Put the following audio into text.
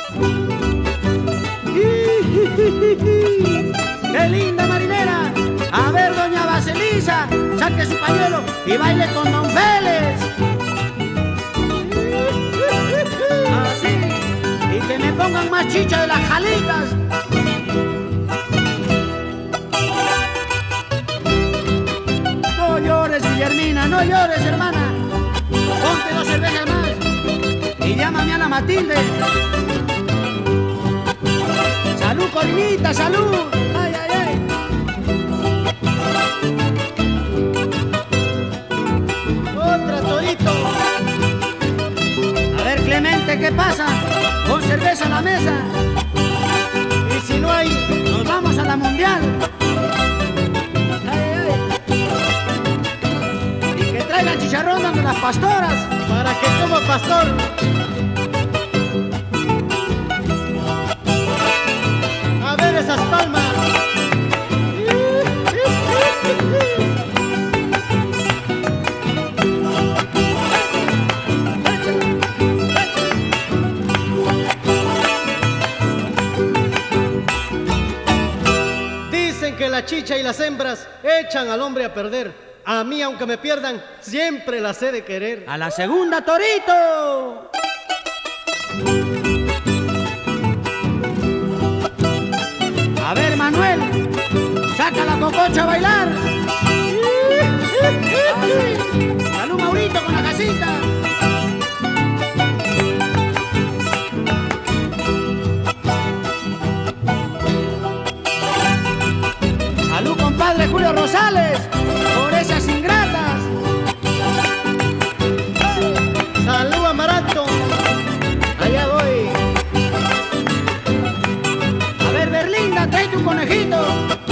¡Qué linda marinera! A ver, doña Baselisa, saque su pañuelo y baile con don Félix. Así, y que me pongan más chicha de las jalitas. No llores, Guillermina, no llores, hermana. Ponte 2 cervezas más y llámame a la Matilde. ¡Salud, Corinita, salud! ¡Ay, ay, ay! ¡Otra, Torito! A ver, Clemente, ¿qué pasa? Con cerveza a la mesa. Y si no hay, nos vamos a la mundial. ¡Ay, ay! Y que traigan chicharrón dando las pastoras. Para que coma pastor. A ver esas palmas. Dicen que la chicha y las hembras echan al hombre a perder. A mí, aunque me pierdan, siempre las he de querer. ¡A la segunda, Torito! A ver, Manuel, saca la cococha a bailar. Salud, Maurito, con la casita. Salud, compadre Julio Rosales, por esas ingratas. Salud, Amaranto. Allá voy. A ver, Berlinda, tráete un conejito.